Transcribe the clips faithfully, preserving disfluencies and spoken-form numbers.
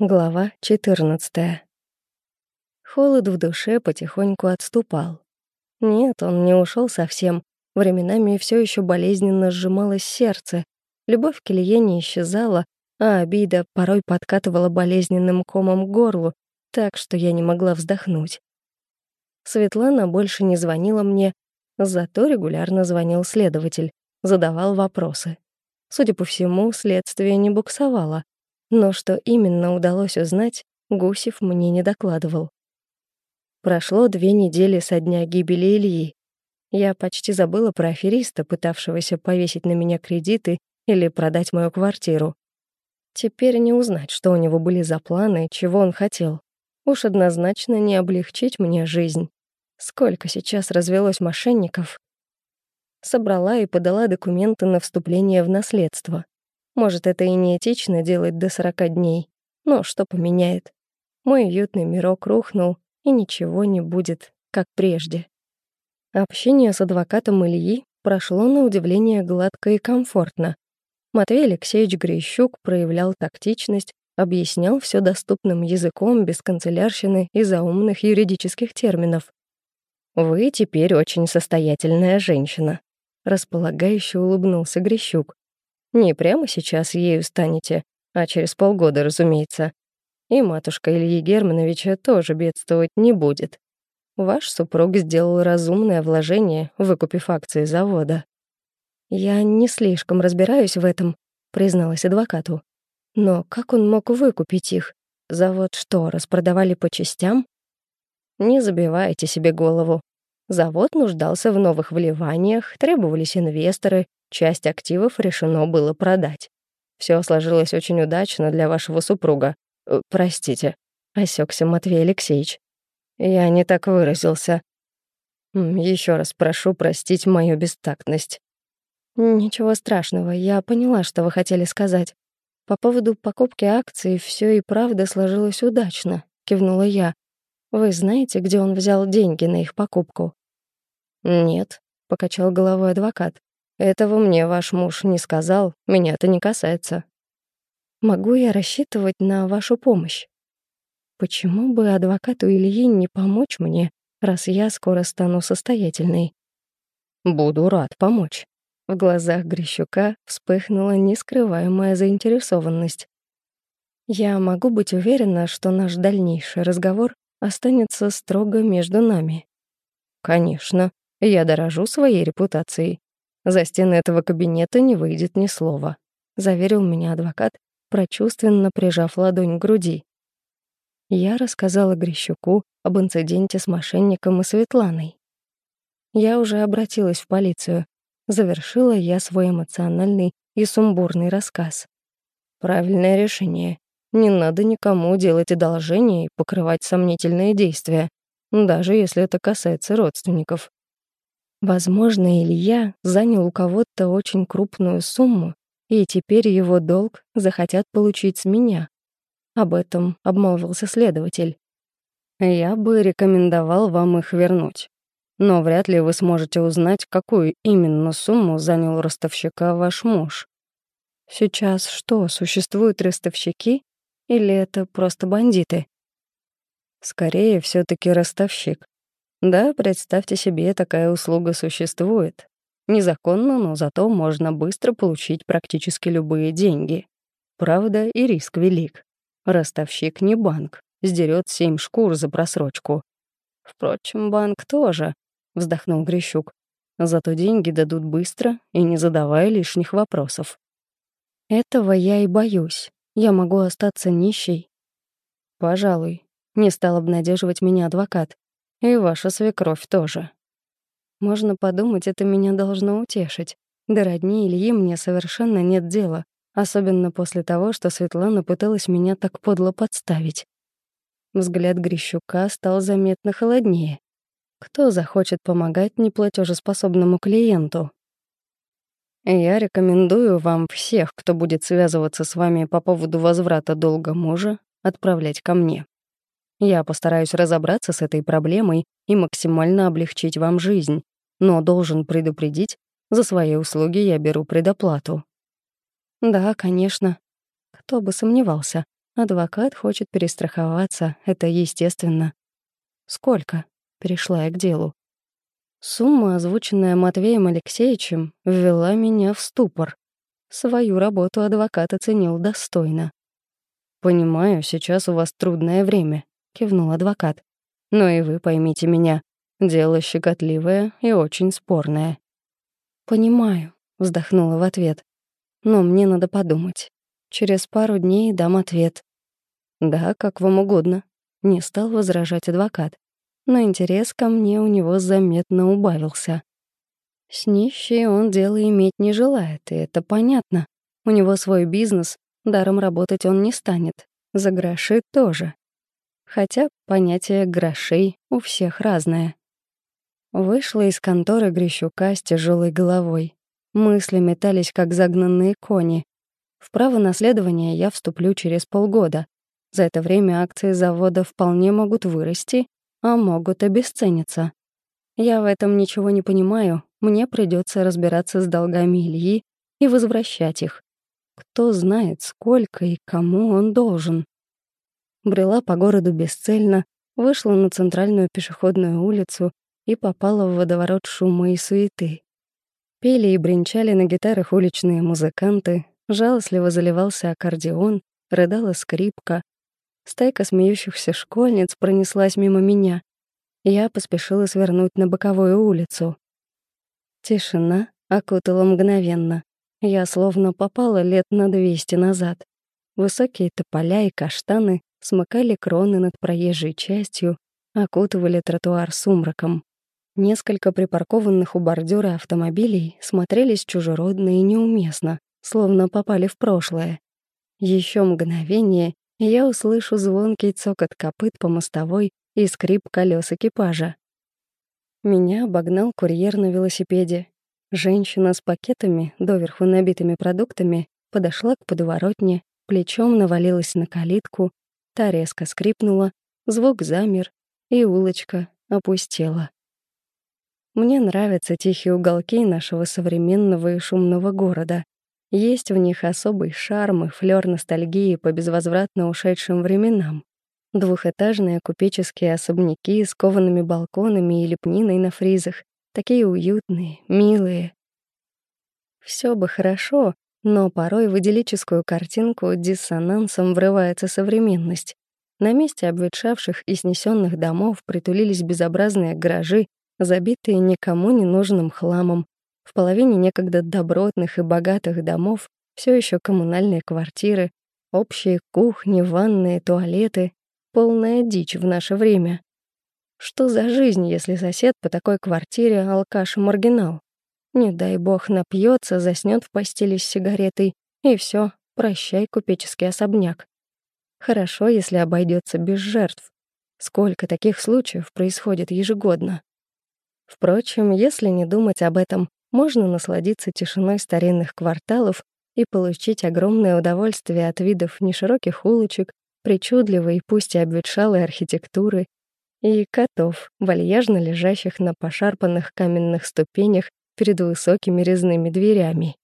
Глава четырнадцатая. Холод в душе потихоньку отступал. Нет, он не ушел совсем. Временами все еще болезненно сжималось сердце. Любовь к Илье не исчезала, а обида порой подкатывала болезненным комом к горлу, так что я не могла вздохнуть. Светлана больше не звонила мне, зато регулярно звонил следователь, задавал вопросы. Судя по всему, следствие не буксовало. Но что именно удалось узнать, Гусев мне не докладывал. Прошло две недели со дня гибели Ильи. Я почти забыла про афериста, пытавшегося повесить на меня кредиты или продать мою квартиру. Теперь не узнать, что у него были за планы, чего он хотел. Уж однозначно не облегчить мне жизнь. Сколько сейчас развелось мошенников. Собрала и подала документы на вступление в наследство. Может, это и не этично делать до сорока дней, но что поменяет? Мой уютный мирок рухнул, и ничего не будет, как прежде. Общение с адвокатом Ильи прошло на удивление гладко и комфортно. Матвей Алексеевич Грищук проявлял тактичность, объяснял все доступным языком, без канцелярщины и заумных юридических терминов. «Вы теперь очень состоятельная женщина», — располагающе улыбнулся Грищук. Не прямо сейчас ею станете, а через полгода, разумеется. И матушка Ильи Германовича тоже бедствовать не будет. Ваш супруг сделал разумное вложение, выкупив акции завода. «Я не слишком разбираюсь в этом», — призналась адвокату. «Но как он мог выкупить их? Завод что, распродавали по частям?» «Не забивайте себе голову. Завод нуждался в новых вливаниях, требовались инвесторы, часть активов решено было продать. Все сложилось очень удачно для вашего супруга. Э, простите», — осекся Матвей Алексеевич. «Я не так выразился. Еще раз прошу простить мою бестактность». «Ничего страшного, я поняла, что вы хотели сказать. По поводу покупки акций все и правда сложилось удачно», — кивнула я. «Вы знаете, где он взял деньги на их покупку?» «Нет», — покачал головой адвокат. «Этого мне ваш муж не сказал, меня это не касается». «Могу я рассчитывать на вашу помощь?» Почему бы адвокату Ильи не помочь мне, раз я скоро стану состоятельной? «Буду рад помочь». В глазах Грищука вспыхнула нескрываемая заинтересованность. «Я могу быть уверена, что наш дальнейший разговор останется строго между нами?» «Конечно, я дорожу своей репутацией. За стены этого кабинета не выйдет ни слова», — заверил меня адвокат, прочувственно прижав ладонь к груди. Я рассказала Грищуку об инциденте с мошенником и Светланой. Я уже обратилась в полицию. Завершила я свой эмоциональный и сумбурный рассказ. Правильное решение. Не надо никому делать одолжение и покрывать сомнительные действия, даже если это касается родственников. Возможно, Илья занял у кого-то очень крупную сумму, и теперь его долг захотят получить с меня. Об этом обмолвился следователь. Я бы рекомендовал вам их вернуть. Но вряд ли вы сможете узнать, какую именно сумму занял у ростовщика ваш муж. Сейчас что, существуют ростовщики? Или это просто бандиты? Скорее, все таки ростовщик. Да, представьте себе, такая услуга существует. Незаконно, но зато можно быстро получить практически любые деньги. Правда, и риск велик. Ростовщик не банк, сдерет семь шкур за просрочку. Впрочем, банк тоже, вздохнул Грищук. Зато деньги дадут быстро и не задавая лишних вопросов. Этого я и боюсь. Я могу остаться нищей. Пожалуй, не стал обнадеживать меня адвокат. И ваша свекровь тоже. Можно подумать, это меня должно утешить. До родни Ильи мне совершенно нет дела, особенно после того, что Светлана пыталась меня так подло подставить. Взгляд Грищука стал заметно холоднее. Кто захочет помогать неплатежеспособному клиенту? Я рекомендую вам всех, кто будет связываться с вами по поводу возврата долга мужа, отправлять ко мне. Я постараюсь разобраться с этой проблемой и максимально облегчить вам жизнь, но должен предупредить, за свои услуги я беру предоплату. Да, конечно. Кто бы сомневался. Адвокат хочет перестраховаться, это естественно. Сколько? Перешла я к делу. Сумма, озвученная Матвеем Алексеевичем, ввела меня в ступор. Свою работу адвокат оценил достойно. «Понимаю, сейчас у вас трудное время», — кивнул адвокат. «Но и вы поймите меня, дело щекотливое и очень спорное». «Понимаю», — вздохнула в ответ. «Но мне надо подумать. Через пару дней дам ответ». «Да, как вам угодно», — не стал возражать адвокат. Но интерес ко мне у него заметно убавился. С нищей он дело иметь не желает, и это понятно. У него свой бизнес, даром работать он не станет. За гроши тоже. Хотя понятие грошей у всех разное. Вышла из конторы Грищука с тяжелой головой. Мысли метались, как загнанные кони. В право наследования я вступлю через полгода. За это время акции завода вполне могут вырасти, а могут обесцениться. Я в этом ничего не понимаю, мне придется разбираться с долгами Ильи и возвращать их. Кто знает, сколько и кому он должен. Брела по городу бесцельно, вышла на центральную пешеходную улицу и попала в водоворот шума и суеты. Пели и бренчали на гитарах уличные музыканты, жалостливо заливался аккордеон, рыдала скрипка. Стайка смеющихся школьниц пронеслась мимо меня. Я поспешила свернуть на боковую улицу. Тишина окутала мгновенно. Я словно попала лет на двести назад. Высокие тополя и каштаны смыкали кроны над проезжей частью, окутывали тротуар сумраком. Несколько припаркованных у бордюра автомобилей смотрелись чужеродно и неуместно, словно попали в прошлое. Еще мгновение, и я услышу звонкий цокот копыт по мостовой и скрип колес экипажа. Меня обогнал курьер на велосипеде. Женщина с пакетами, доверху набитыми продуктами, подошла к подворотне, плечом навалилась на калитку, та резко скрипнула, звук замер, и улочка опустела. Мне нравятся тихие уголки нашего современного и шумного города. Есть в них особый шарм и флёр ностальгии по безвозвратно ушедшим временам. Двухэтажные купеческие особняки с коваными балконами и лепниной на фризах, такие уютные, милые. Всё бы хорошо, но порой в идиллическую картинку диссонансом врывается современность. На месте обветшавших и снесённых домов притулились безобразные гаражи, забитые никому не нужным хламом. В половине некогда добротных и богатых домов всё ещё коммунальные квартиры, общие кухни, ванные, туалеты. Полная дичь в наше время. Что за жизнь, если сосед по такой квартире алкаш и маргинал? Не дай бог напьется, заснёт в постели с сигаретой, и всё, прощай, купеческий особняк. Хорошо, если обойдётся без жертв. Сколько таких случаев происходит ежегодно? Впрочем, если не думать об этом, можно насладиться тишиной старинных кварталов и получить огромное удовольствие от видов нешироких улочек, причудливой, пусть и обветшалой архитектуры, и котов, вальяжно лежащих на пошарпанных каменных ступенях перед высокими резными дверями.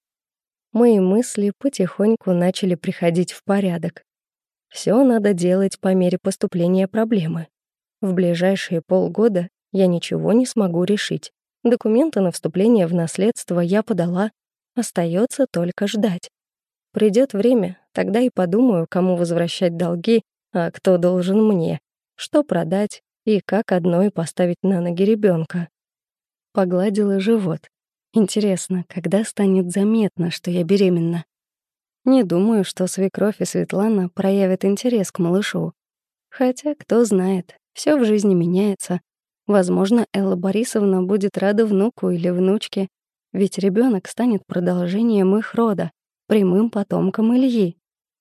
Мои мысли потихоньку начали приходить в порядок. Всё надо делать по мере поступления проблемы. В ближайшие полгода я ничего не смогу решить. Документы на вступление в наследство я подала, остаётся только ждать. Придёт время, тогда и подумаю, кому возвращать долги, а кто должен мне, что продать и как одной поставить на ноги ребёнка. Погладила живот. Интересно, когда станет заметно, что я беременна? Не думаю, что свекровь и Светлана проявят интерес к малышу. Хотя, кто знает, всё в жизни меняется. Возможно, Элла Борисовна будет рада внуку или внучке, ведь ребёнок станет продолжением их рода, прямым потомком Ильи.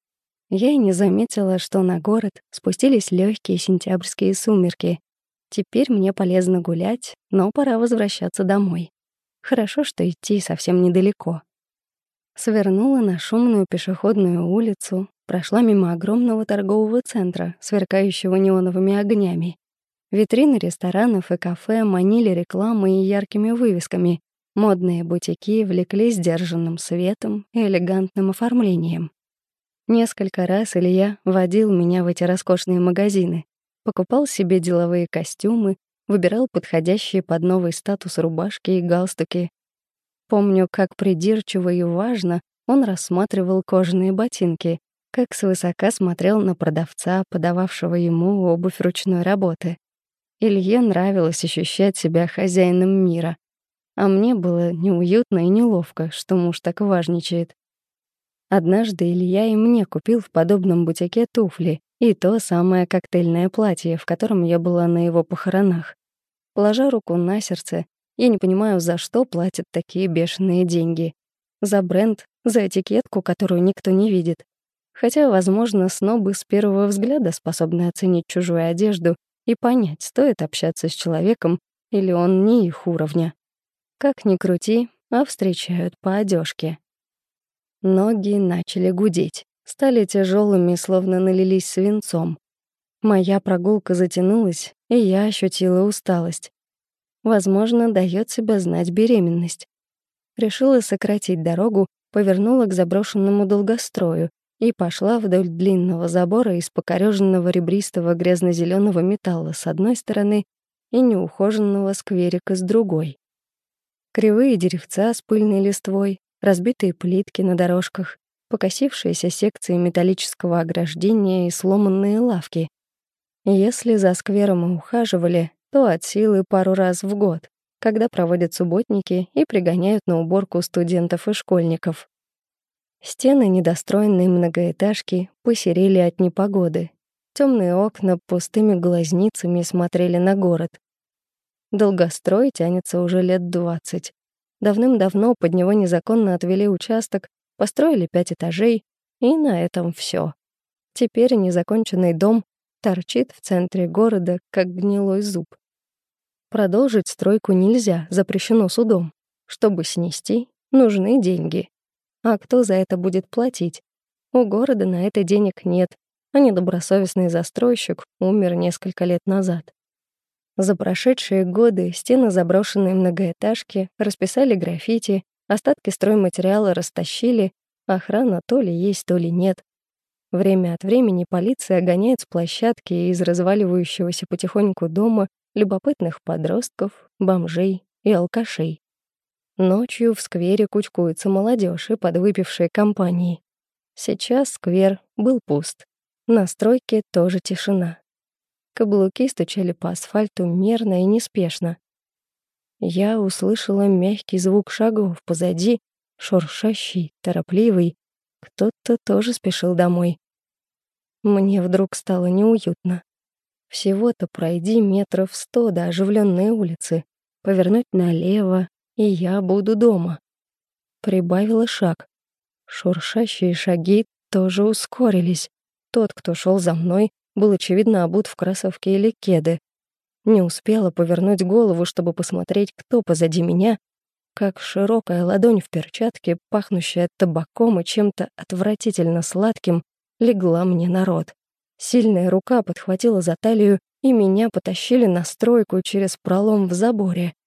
Я и не заметила, что на город спустились лёгкие сентябрьские сумерки. Теперь мне полезно гулять, но пора возвращаться домой. Хорошо, что идти совсем недалеко. Свернула на шумную пешеходную улицу, прошла мимо огромного торгового центра, сверкающего неоновыми огнями. Витрины ресторанов и кафе манили рекламой и яркими вывесками. Модные бутики влекли сдержанным светом и элегантным оформлением. Несколько раз Илья водил меня в эти роскошные магазины, покупал себе деловые костюмы, выбирал подходящие под новый статус рубашки и галстуки. Помню, как придирчиво и важно он рассматривал кожаные ботинки, как свысока смотрел на продавца, подававшего ему обувь ручной работы. Илье нравилось ощущать себя хозяином мира, а мне было неуютно и неловко, что муж так важничает. Однажды Илья и мне купил в подобном бутике туфли и то самое коктейльное платье, в котором я была на его похоронах. Положа руку на сердце, я не понимаю, за что платят такие бешеные деньги. За бренд, за этикетку, которую никто не видит. Хотя, возможно, снобы с первого взгляда способны оценить чужую одежду и понять, стоит общаться с человеком или он не их уровня. Как ни крути, а встречают по одежке. Ноги начали гудеть, стали тяжелыми, словно налились свинцом. Моя прогулка затянулась, и я ощутила усталость. Возможно, дает себя знать беременность. Решила сократить дорогу, повернула к заброшенному долгострою и пошла вдоль длинного забора из покорёженного ребристого грязно-зелёного металла с одной стороны и неухоженного скверика с другой. Кривые деревца с пыльной листвой, разбитые плитки на дорожках, покосившиеся секции металлического ограждения и сломанные лавки. Если за сквером и ухаживали, то от силы пару раз в год, когда проводят субботники и пригоняют на уборку студентов и школьников. Стены недостроенной многоэтажки посерели от непогоды. Темные окна пустыми глазницами смотрели на город. Долгострой тянется уже лет двадцать. Давным-давно под него незаконно отвели участок, построили пять этажей, и на этом все. Теперь незаконченный дом торчит в центре города, как гнилой зуб. Продолжить стройку нельзя, запрещено судом. Чтобы снести, нужны деньги. А кто за это будет платить? У города на это денег нет, а недобросовестный застройщик умер несколько лет назад. За прошедшие годы стены заброшенной многоэтажки расписали граффити, остатки стройматериала растащили, охрана то ли есть, то ли нет. Время от времени полиция гоняет с площадки из разваливающегося потихоньку дома любопытных подростков, бомжей и алкашей. Ночью в сквере кучкуется молодежь и подвыпившие компании. Сейчас сквер был пуст. На стройке тоже тишина. Каблуки стучали по асфальту мерно и неспешно. Я услышала мягкий звук шагов позади, шуршащий, торопливый. Кто-то тоже спешил домой. Мне вдруг стало неуютно. Всего-то пройди метров сто до оживленной улицы, повернуть налево, и я буду дома. Прибавила шаг. Шуршащие шаги тоже ускорились. Тот, кто шел за мной, был, очевидно, обут в кроссовки или кеды. Не успела повернуть голову, чтобы посмотреть, кто позади меня, как широкая ладонь в перчатке, пахнущая табаком и чем-то отвратительно сладким, легла мне на рот. Сильная рука подхватила за талию, и меня потащили на стройку через пролом в заборе.